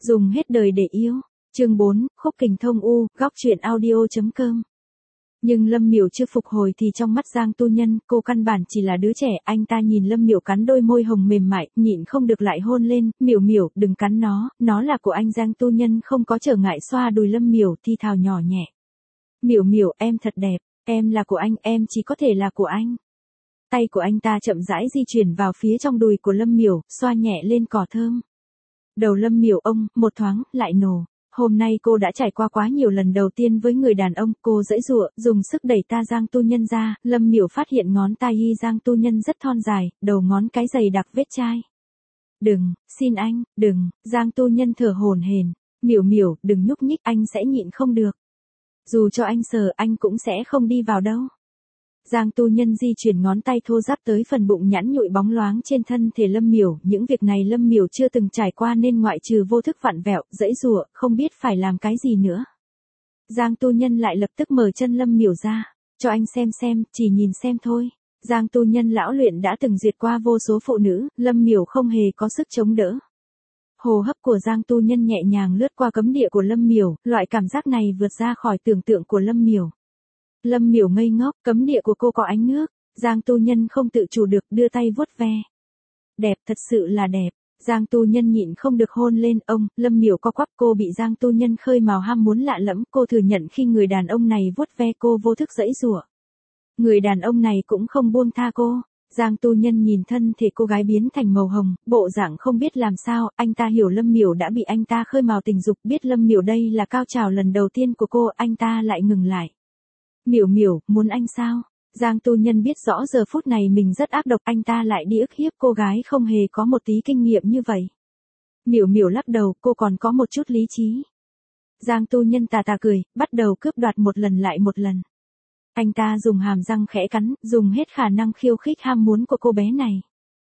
Dùng hết đời để yêu. Chương 4, khúc kình thông u, góc truyện audio.com. Nhưng Lâm Miểu chưa phục hồi thì trong mắt Giang Tu Nhân, cô căn bản chỉ là đứa trẻ. Anh ta nhìn Lâm Miểu cắn đôi môi hồng mềm mại, nhịn không được lại hôn lên. Miểu Miểu, đừng cắn nó là của anh. Giang Tu Nhân không có trở ngại xoa đùi Lâm Miểu, thi thào nhỏ nhẹ. Miểu Miểu, em thật đẹp, em là của anh, em chỉ có thể là của anh. Tay của anh ta chậm rãi di chuyển vào phía trong đùi của Lâm Miểu, xoa nhẹ lên cỏ thơm. Đầu Lâm Miểu ông, một thoáng, lại nổ. Hôm nay cô đã trải qua quá nhiều lần đầu tiên với người đàn ông, cô giãy giụa, dùng sức đẩy ta Giang Tu Nhân ra, Lâm Miểu phát hiện ngón tay Giang Tu Nhân rất thon dài, đầu ngón cái dày đặc vết chai. Đừng, xin anh, đừng, Giang Tu Nhân thở hổn hển. Miểu Miểu, đừng nhúc nhích, anh sẽ nhịn không được. Dù cho anh sờ, anh cũng sẽ không đi vào đâu. Giang Tu Nhân di chuyển ngón tay thô ráp tới phần bụng nhẵn nhụi bóng loáng trên thân thể Lâm Miểu, những việc này Lâm Miểu chưa từng trải qua nên ngoại trừ vô thức vặn vẹo, giãy giụa, không biết phải làm cái gì nữa. Giang Tu Nhân lại lập tức mở chân Lâm Miểu ra, cho anh xem, chỉ nhìn xem thôi. Giang Tu Nhân lão luyện đã từng duyệt qua vô số phụ nữ, Lâm Miểu không hề có sức chống đỡ. Hô hấp của Giang Tu Nhân nhẹ nhàng lướt qua cấm địa của Lâm Miểu, loại cảm giác này vượt ra khỏi tưởng tượng của Lâm Miểu. Lâm Miểu ngây ngốc, cấm địa của cô có ánh nước. Giang Tu Nhân không tự chủ được đưa tay vuốt ve. Đẹp, thật sự là đẹp. Giang Tu Nhân nhịn không được hôn lên ông. Lâm Miểu co quắp, cô bị Giang Tu Nhân khơi mào ham muốn lạ lẫm. Cô thừa nhận khi người đàn ông này vuốt ve cô vô thức giãy giụa. Người đàn ông này cũng không buông tha cô. Giang Tu Nhân nhìn thân thể cô gái biến thành màu hồng, bộ dạng không biết làm sao. Anh ta hiểu Lâm Miểu đã bị anh ta khơi mào tình dục, biết Lâm Miểu đây là cao trào lần đầu tiên của cô, anh ta lại ngừng lại. Miểu Miểu, muốn anh sao? Giang Tu Nhân biết rõ giờ phút này mình rất ác độc, anh ta lại đi ức hiếp cô gái không hề có một tí kinh nghiệm như vậy. Miểu Miểu lắc đầu, cô còn có một chút lý trí. Giang Tu Nhân tà tà cười, bắt đầu cướp đoạt một lần lại một lần. Anh ta dùng hàm răng khẽ cắn, dùng hết khả năng khiêu khích ham muốn của cô bé này.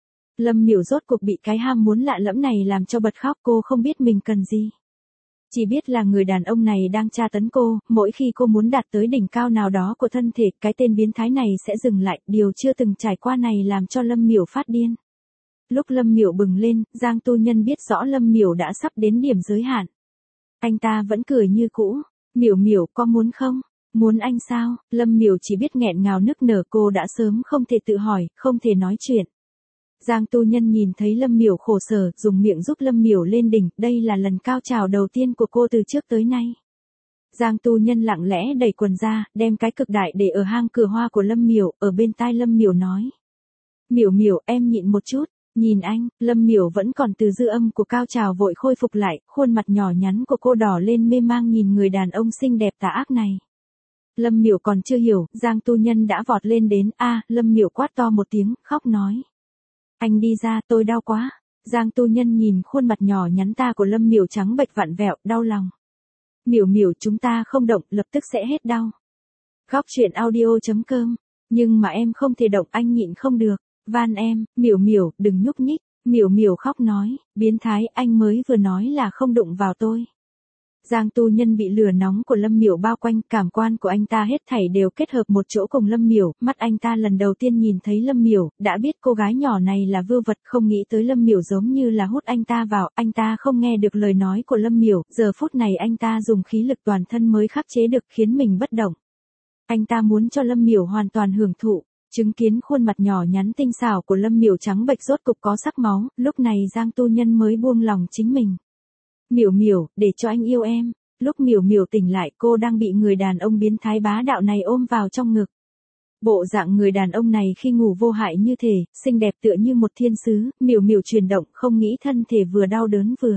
Lâm Miểu rốt cuộc bị cái ham muốn lạ lẫm này làm cho bật khóc, cô không biết mình cần gì. Chỉ biết là người đàn ông này đang tra tấn cô, mỗi khi cô muốn đạt tới đỉnh cao nào đó của thân thể, cái tên biến thái này sẽ dừng lại, điều chưa từng trải qua này làm cho Lâm Miểu phát điên. Lúc Lâm Miểu bừng lên, Giang Tu Nhân biết rõ Lâm Miểu đã sắp đến điểm giới hạn. Anh ta vẫn cười như cũ, Miểu Miểu, có muốn không? Muốn anh sao? Lâm Miểu chỉ biết nghẹn ngào nức nở, cô đã sớm không thể tự hỏi, không thể nói chuyện. Giang Tu Nhân nhìn thấy Lâm Miểu khổ sở, dùng miệng giúp Lâm Miểu lên đỉnh, đây là lần cao trào đầu tiên của cô từ trước tới nay. Giang Tu Nhân lặng lẽ đẩy quần ra, đem cái cực đại để ở hang cửa hoa của Lâm Miểu, ở bên tai Lâm Miểu nói. Miểu Miểu, em nhịn một chút, nhìn anh. Lâm Miểu vẫn còn từ dư âm của cao trào vội khôi phục lại, khuôn mặt nhỏ nhắn của cô đỏ lên mê mang nhìn người đàn ông xinh đẹp tà ác này. Lâm Miểu còn chưa hiểu, Giang Tu Nhân đã vọt lên đến, Lâm Miểu quát to một tiếng, khóc nói. Anh đi ra, tôi đau quá. Giang Tu Nhân nhìn khuôn mặt nhỏ nhắn ta của Lâm Miểu trắng bệch vặn vẹo, đau lòng. Miểu Miểu, chúng ta không động, lập tức sẽ hết đau. Góc truyện audio.com. Nhưng mà em không thể động, anh nhịn không được. Van em, Miểu Miểu, đừng nhúc nhích. Miểu Miểu khóc nói, biến thái, anh mới vừa nói là không đụng vào tôi. Giang Tu Nhân bị lửa nóng của Lâm Miểu bao quanh, cảm quan của anh ta hết thảy đều kết hợp một chỗ cùng Lâm Miểu, mắt anh ta lần đầu tiên nhìn thấy Lâm Miểu, đã biết cô gái nhỏ này là vưu vật, không nghĩ tới Lâm Miểu giống như là hút anh ta vào, anh ta không nghe được lời nói của Lâm Miểu, giờ phút này anh ta dùng khí lực toàn thân mới khắc chế được khiến mình bất động. Anh ta muốn cho Lâm Miểu hoàn toàn hưởng thụ, chứng kiến khuôn mặt nhỏ nhắn tinh xảo của Lâm Miểu trắng bệch rốt cục có sắc máu, lúc này Giang Tu Nhân mới buông lòng chính mình. Miểu Miểu, để cho anh yêu em. Lúc Miểu Miểu tỉnh lại, cô đang bị người đàn ông biến thái bá đạo này ôm vào trong ngực. Bộ dạng người đàn ông này khi ngủ vô hại như thể, xinh đẹp tựa như một thiên sứ, Miểu Miểu chuyển động, không nghĩ thân thể vừa đau đớn vừa.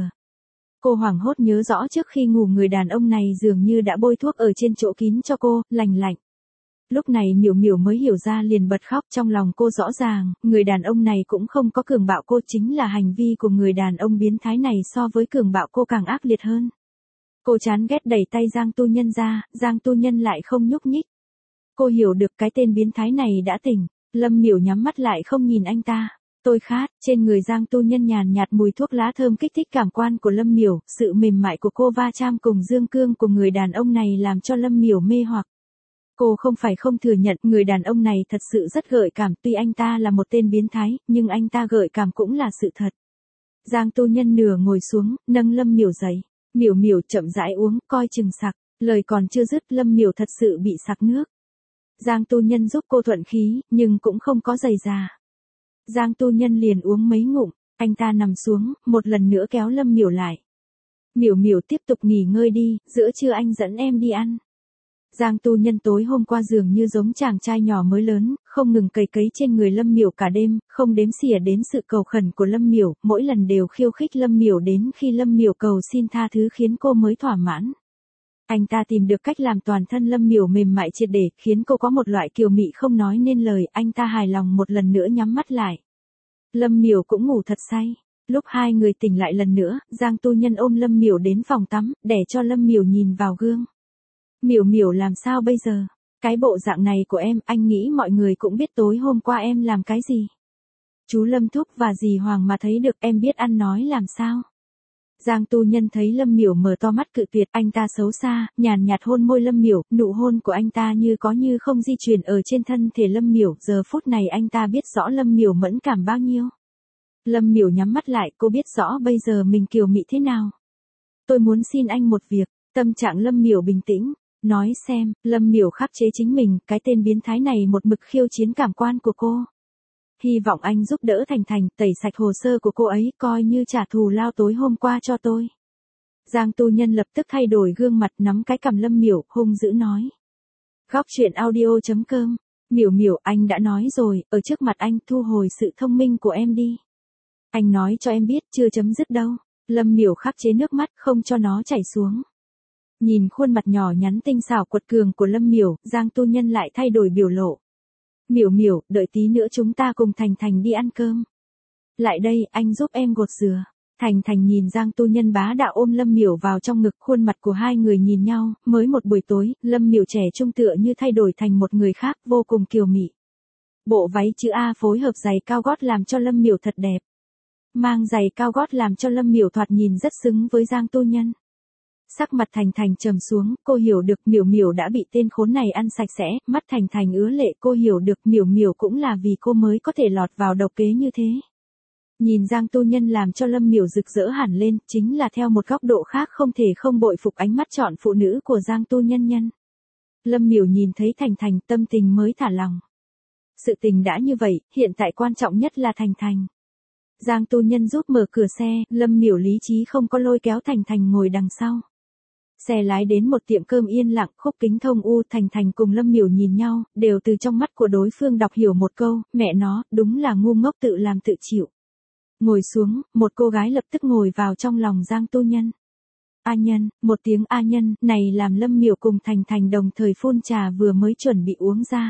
Cô hoảng hốt nhớ rõ trước khi ngủ người đàn ông này dường như đã bôi thuốc ở trên chỗ kín cho cô, lành lạnh. Lúc này Miểu Miểu mới hiểu ra liền bật khóc, trong lòng cô rõ ràng, người đàn ông này cũng không có cường bạo cô, chính là hành vi của người đàn ông biến thái này so với cường bạo cô càng ác liệt hơn. Cô chán ghét đẩy tay Giang Tu Nhân ra, Giang Tu Nhân lại không nhúc nhích. Cô hiểu được cái tên biến thái này đã tỉnh, Lâm Miểu nhắm mắt lại không nhìn anh ta. Tôi khát, trên người Giang Tu Nhân nhàn nhạt mùi thuốc lá thơm kích thích cảm quan của Lâm Miểu, sự mềm mại của cô va chạm cùng dương cương của người đàn ông này làm cho Lâm Miểu mê hoặc. Cô không phải không thừa nhận, người đàn ông này thật sự rất gợi cảm, tuy anh ta là một tên biến thái, nhưng anh ta gợi cảm cũng là sự thật. Giang tu nhân nửa ngồi xuống, nâng Lâm Miểu dậy. Miểu Miểu chậm rãi uống, coi chừng sặc. Lời còn chưa dứt, Lâm Miểu thật sự bị sặc nước. Giang tu nhân giúp cô thuận khí, nhưng cũng không có giày già. Giang tu nhân liền uống mấy ngụm, anh ta nằm xuống, một lần nữa kéo Lâm Miểu lại. Miểu Miểu tiếp tục nghỉ ngơi đi, giữa trưa anh dẫn em đi ăn. Giang tu nhân tối hôm qua dường như giống chàng trai nhỏ mới lớn, không ngừng cày cấy trên người Lâm Miểu cả đêm, không đếm xỉa đến sự cầu khẩn của Lâm Miểu, mỗi lần đều khiêu khích Lâm Miểu đến khi Lâm Miểu cầu xin tha thứ khiến cô mới thỏa mãn. Anh ta tìm được cách làm toàn thân Lâm Miểu mềm mại triệt để, khiến cô có một loại kiều mị không nói nên lời, anh ta hài lòng một lần nữa nhắm mắt lại. Lâm Miểu cũng ngủ thật say. Lúc hai người tỉnh lại lần nữa, Giang tu nhân ôm Lâm Miểu đến phòng tắm, để cho Lâm Miểu nhìn vào gương. Miểu Miểu làm sao bây giờ? Cái bộ dạng này của em, anh nghĩ mọi người cũng biết tối hôm qua em làm cái gì. Chú Lâm Thúc và dì Hoàng mà thấy được em biết ăn nói làm sao. Giang tu nhân thấy Lâm Miểu mở to mắt cự tuyệt, anh ta xấu xa, nhàn nhạt hôn môi Lâm Miểu, nụ hôn của anh ta như có như không di chuyển ở trên thân thể Lâm Miểu, giờ phút này anh ta biết rõ Lâm Miểu mẫn cảm bao nhiêu. Lâm Miểu nhắm mắt lại, cô biết rõ bây giờ mình kiều mị thế nào. Tôi muốn xin anh một việc, tâm trạng Lâm Miểu bình tĩnh, nói xem, Lâm Miểu khắc chế chính mình, cái tên biến thái này một mực khiêu chiến cảm quan của cô. Hy vọng anh giúp đỡ Thành Thành, tẩy sạch hồ sơ của cô ấy, coi như trả thù lao tối hôm qua cho tôi. Giang tu nhân lập tức thay đổi gương mặt, nắm cái cằm Lâm Miểu, hung dữ nói. Góc truyện audio.com. Miểu Miểu, anh đã nói rồi, ở trước mặt anh thu hồi sự thông minh của em đi. Anh nói cho em biết, chưa chấm dứt đâu. Lâm Miểu khắc chế nước mắt, không cho nó chảy xuống. Nhìn khuôn mặt nhỏ nhắn tinh xảo quật cường của Lâm Miểu, Giang tu nhân lại thay đổi biểu lộ. Miểu Miểu, đợi tí nữa chúng ta cùng Thành Thành đi ăn cơm. Lại đây, anh giúp em gột dừa. Thành Thành nhìn Giang tu nhân bá đạo ôm Lâm Miểu vào trong ngực, khuôn mặt của hai người nhìn nhau, mới một buổi tối, Lâm Miểu trẻ trung tựa như thay đổi thành một người khác, vô cùng kiều mị. Bộ váy chữ A phối hợp giày cao gót làm cho Lâm Miểu thật đẹp. Mang giày cao gót làm cho Lâm Miểu thoạt nhìn rất xứng với Giang tu nhân. Sắc mặt Thành Thành trầm xuống, cô hiểu được Miểu Miểu đã bị tên khốn này ăn sạch sẽ, mắt Thành Thành ứa lệ, cô hiểu được Miểu Miểu cũng là vì cô mới có thể lọt vào độc kế như thế. Nhìn Giang tu nhân làm cho Lâm Miểu rực rỡ hẳn lên, chính là theo một góc độ khác không thể không bội phục ánh mắt chọn phụ nữ của Giang tu nhân. Lâm Miểu nhìn thấy Thành Thành, tâm tình mới thả lòng. Sự tình đã như vậy, hiện tại quan trọng nhất là Thành Thành. Giang tu nhân giúp mở cửa xe, Lâm Miểu lý trí không có lôi kéo Thành Thành ngồi đằng sau. Xe lái đến một tiệm cơm yên lặng, khúc kính thông u, Thành Thành cùng Lâm Miểu nhìn nhau, đều từ trong mắt của đối phương đọc hiểu một câu, mẹ nó, đúng là ngu ngốc tự làm tự chịu. Ngồi xuống, một cô gái lập tức ngồi vào trong lòng Giang tu nhân. A nhân, một tiếng A nhân, này làm Lâm Miểu cùng Thành Thành đồng thời phun trà vừa mới chuẩn bị uống ra.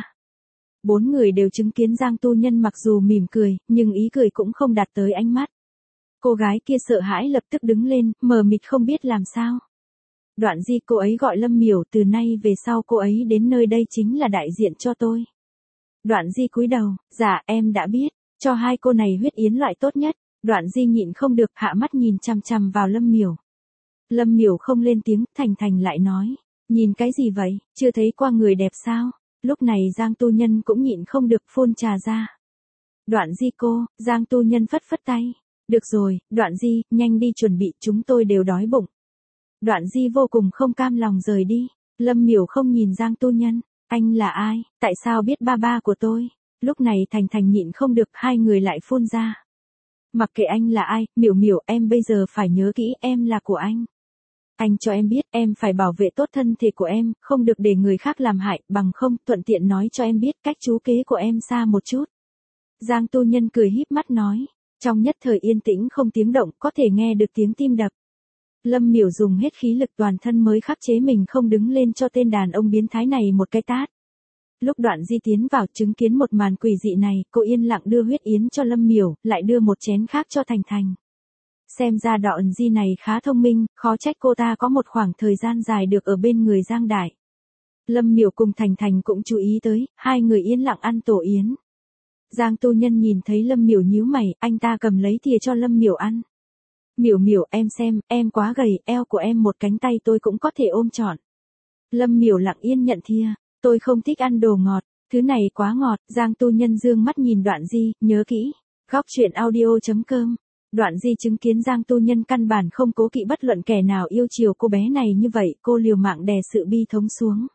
Bốn người đều chứng kiến Giang tu nhân mặc dù mỉm cười, nhưng ý cười cũng không đạt tới ánh mắt. Cô gái kia sợ hãi lập tức đứng lên, mờ mịt không biết làm sao. Đoạn Di, cô ấy gọi Lâm Miểu, từ nay về sau cô ấy đến nơi đây chính là đại diện cho tôi. Đoạn Di cúi đầu, dạ em đã biết, cho hai cô này huyết yến loại tốt nhất. Đoạn Di nhịn không được, hạ mắt nhìn chằm chằm vào Lâm Miểu. Lâm Miểu không lên tiếng, Thành Thành lại nói, nhìn cái gì vậy, chưa thấy qua người đẹp sao? Lúc này Giang tu nhân cũng nhịn không được phun trà ra. Đoạn Di cô, Giang tu nhân phất phất tay. Được rồi, Đoạn Di, nhanh đi chuẩn bị, chúng tôi đều đói bụng. Đoạn Di vô cùng không cam lòng rời đi. Lâm Miểu không nhìn Giang tu nhân. Anh là ai, tại sao biết ba ba của tôi? Lúc này Thành Thành nhịn không được, hai người lại phun ra. Mặc kệ anh là ai, Miểu Miểu, em bây giờ phải nhớ kỹ, em là của anh. Anh cho em biết, em phải bảo vệ tốt thân thể của em, không được để người khác làm hại, bằng không, thuận tiện nói cho em biết cách trú kế của em xa một chút. Giang tu nhân cười híp mắt nói, trong nhất thời yên tĩnh không tiếng động, có thể nghe được tiếng tim đập. Lâm Miểu dùng hết khí lực toàn thân mới khắc chế mình không đứng lên cho tên đàn ông biến thái này một cái tát. Lúc Đoạn Di tiến vào chứng kiến một màn quỷ dị này, cô yên lặng đưa huyết yến cho Lâm Miểu, lại đưa một chén khác cho Thành Thành. Xem ra Đoạn Di này khá thông minh, khó trách cô ta có một khoảng thời gian dài được ở bên người Giang Đại. Lâm Miểu cùng Thành Thành cũng chú ý tới, hai người yên lặng ăn tổ yến. Giang tu nhân nhìn thấy Lâm Miểu nhíu mày, anh ta cầm lấy thìa cho Lâm Miểu ăn. Miểu Miểu, em xem, em quá gầy, eo của em một cánh tay tôi cũng có thể ôm trọn. Lâm Miểu lặng yên nhận thìa, tôi không thích ăn đồ ngọt, thứ này quá ngọt. Giang tu nhân dương mắt nhìn Đoạn Di, nhớ kỹ. Góc truyện audio.com Đoạn Di chứng kiến Giang tu nhân căn bản không cố kỵ bất luận kẻ nào yêu chiều cô bé này như vậy, cô liều mạng đè sự bi thống xuống.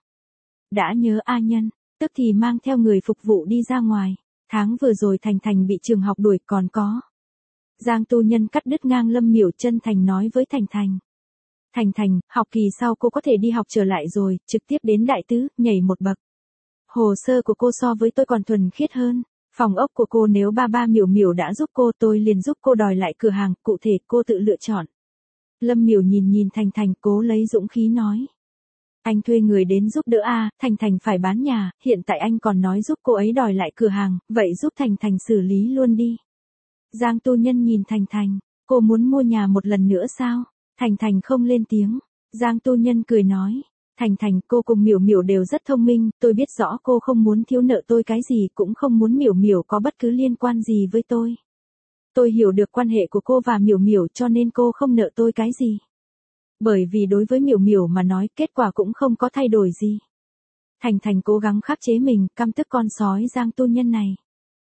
Đã nhớ A Nhân, tức thì mang theo người phục vụ đi ra ngoài. Tháng vừa rồi Thành Thành bị trường học đuổi còn có. Giang tu nhân cắt đứt ngang Lâm Miểu, chân thành nói với Thành Thành. Thành Thành, học kỳ sau cô có thể đi học trở lại rồi, trực tiếp đến đại tứ, nhảy một bậc. Hồ sơ của cô so với tôi còn thuần khiết hơn. Phòng ốc của cô nếu ba Miểu Miểu đã giúp cô, tôi liền giúp cô đòi lại cửa hàng, cụ thể cô tự lựa chọn. Lâm Miểu nhìn Thành Thành, cố lấy dũng khí nói. Anh thuê người đến giúp đỡ a, Thành Thành phải bán nhà, hiện tại anh còn nói giúp cô ấy đòi lại cửa hàng, vậy giúp Thành Thành xử lý luôn đi. Giang tu nhân nhìn Thành Thành, cô muốn mua nhà một lần nữa sao? Thành Thành không lên tiếng. Giang tu nhân cười nói. Thành Thành, cô cùng Miểu Miểu đều rất thông minh, tôi biết rõ cô không muốn thiếu nợ tôi cái gì, cũng không muốn Miểu Miểu có bất cứ liên quan gì với tôi. Tôi hiểu được quan hệ của cô và Miểu Miểu cho nên cô không nợ tôi cái gì. Bởi vì đối với Miểu Miểu mà nói, kết quả cũng không có thay đổi gì. Thành Thành cố gắng khắc chế mình, căm tức con sói Giang tu nhân này.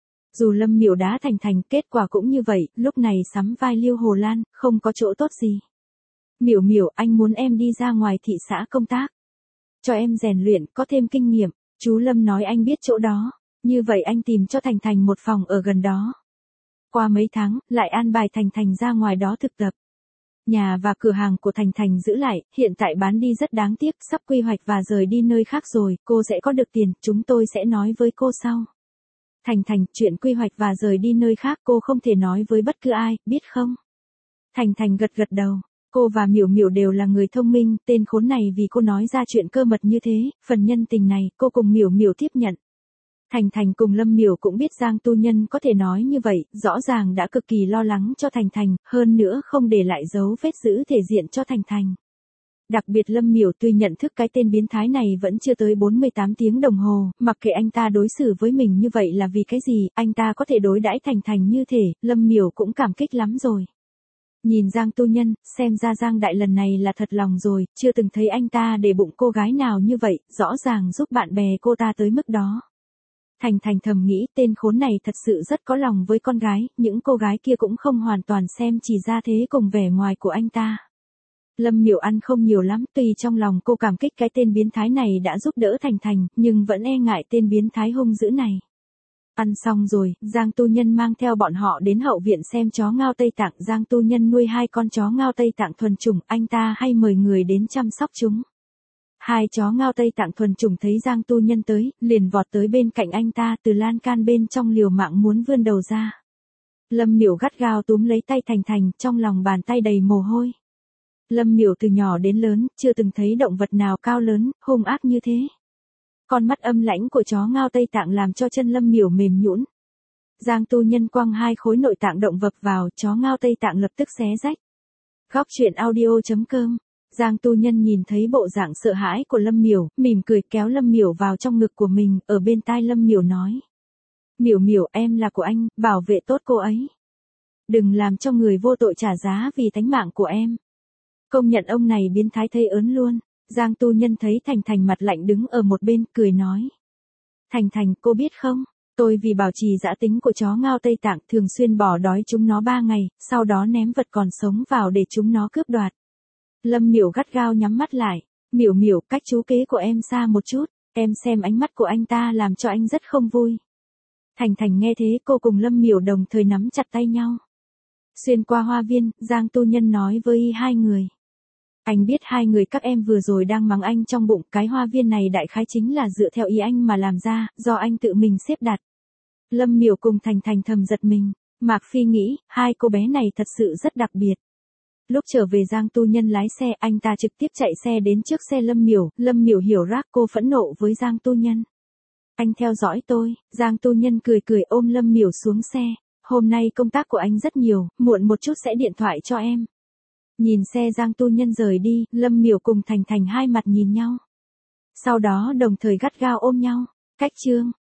Dù Lâm Miểu đá Thành Thành, kết quả cũng như vậy, lúc này sắm vai Liêu Hồ Lan, không có chỗ tốt gì. Miểu Miểu, anh muốn em đi ra ngoài thị xã công tác. Cho em rèn luyện, có thêm kinh nghiệm. Chú Lâm nói anh biết chỗ đó. Như vậy anh tìm cho Thành Thành một phòng ở gần đó. Qua mấy tháng, lại an bài Thành Thành ra ngoài đó thực tập. Nhà và cửa hàng của Thành Thành giữ lại, hiện tại bán đi rất đáng tiếc, sắp quy hoạch và rời đi nơi khác rồi, cô sẽ có được tiền, chúng tôi sẽ nói với cô sau. Thành Thành, chuyện quy hoạch và rời đi nơi khác cô không thể nói với bất cứ ai, biết không? Thành Thành gật gật đầu. Cô và Miểu Miểu đều là người thông minh, tên khốn này vì cô nói ra chuyện cơ mật như thế, phần nhân tình này, cô cùng Miểu Miểu tiếp nhận. Thành Thành cùng Lâm Miểu cũng biết Giang tu nhân có thể nói như vậy, rõ ràng đã cực kỳ lo lắng cho Thành Thành, hơn nữa không để lại dấu vết giữ thể diện cho Thành Thành. Đặc biệt Lâm Miểu tuy nhận thức cái tên biến thái này vẫn chưa tới 48 tiếng đồng hồ, mặc kệ anh ta đối xử với mình như vậy là vì cái gì, anh ta có thể đối đãi Thành Thành như thể, Lâm Miểu cũng cảm kích lắm rồi. Nhìn Giang tu nhân, xem ra Giang đại lần này là thật lòng rồi, chưa từng thấy anh ta để bụng cô gái nào như vậy, rõ ràng giúp bạn bè cô ta tới mức đó. Thành Thành thầm nghĩ tên khốn này thật sự rất có lòng với con gái, những cô gái kia cũng không hoàn toàn xem chỉ ra thế cùng vẻ ngoài của anh ta. Lâm Miểu ăn không nhiều lắm, tuy trong lòng cô cảm kích cái tên biến thái này đã giúp đỡ Thành Thành, nhưng vẫn e ngại tên biến thái hung dữ này. Ăn xong rồi, Giang tu nhân mang theo bọn họ đến hậu viện xem chó ngao Tây Tạng. Giang tu nhân nuôi 2 con chó ngao Tây Tạng thuần chủng, anh ta hay mời người đến chăm sóc chúng. 2 chó ngao Tây Tạng thuần chủng thấy Giang tu nhân tới, liền vọt tới bên cạnh anh ta, từ lan can bên trong liều mạng muốn vươn đầu ra. Lâm Miểu gắt gao túm lấy tay Thành Thành, trong lòng bàn tay đầy mồ hôi. Lâm Miểu từ nhỏ đến lớn, chưa từng thấy động vật nào cao lớn, hung ác như thế. Con mắt âm lãnh của chó ngao Tây Tạng làm cho chân Lâm Miểu mềm nhũn. Giang tu nhân quăng 2 khối nội tạng động vật vào, chó ngao Tây Tạng lập tức xé rách. Góc truyện audio.com. Giang tu nhân nhìn thấy bộ dạng sợ hãi của Lâm Miểu, mỉm cười kéo Lâm Miểu vào trong ngực của mình, ở bên tai Lâm Miểu nói. Miểu Miểu, em là của anh, bảo vệ tốt cô ấy. Đừng làm cho người vô tội trả giá vì tánh mạng của em. Công nhận ông này biến thái thây ớn luôn. Giang tu nhân thấy Thành Thành mặt lạnh đứng ở một bên, cười nói. Thành Thành, cô biết không, tôi vì bảo trì dã tính của chó ngao Tây Tạng thường xuyên bỏ đói chúng nó 3 ngày, sau đó ném vật còn sống vào để chúng nó cướp đoạt. Lâm Miểu gắt gao nhắm mắt lại. Miểu Miểu, cách chú kế của em xa một chút, em xem ánh mắt của anh ta làm cho anh rất không vui. Thành Thành nghe thế, cô cùng Lâm Miểu đồng thời nắm chặt tay nhau. Xuyên qua hoa viên, Giang tu nhân nói với 2 người. Anh biết 2 người các em vừa rồi đang mắng anh trong bụng, cái hoa viên này đại khái chính là dựa theo ý anh mà làm ra, do anh tự mình xếp đặt. Lâm Miểu cùng Thành Thành thầm giật mình, Mạc Phi nghĩ, 2 cô bé này thật sự rất đặc biệt. Lúc trở về Giang tu nhân lái xe, anh ta trực tiếp chạy xe đến trước xe Lâm Miểu hiểu rác, cô phẫn nộ với Giang tu nhân. Anh theo dõi tôi. Giang tu nhân cười cười ôm Lâm Miểu xuống xe. Hôm nay công tác của anh rất nhiều, muộn một chút sẽ điện thoại cho em. Nhìn xe Giang tu nhân rời đi, Lâm Miểu cùng Thành Thành hai mặt nhìn nhau. Sau đó đồng thời gắt gao ôm nhau. Cách chương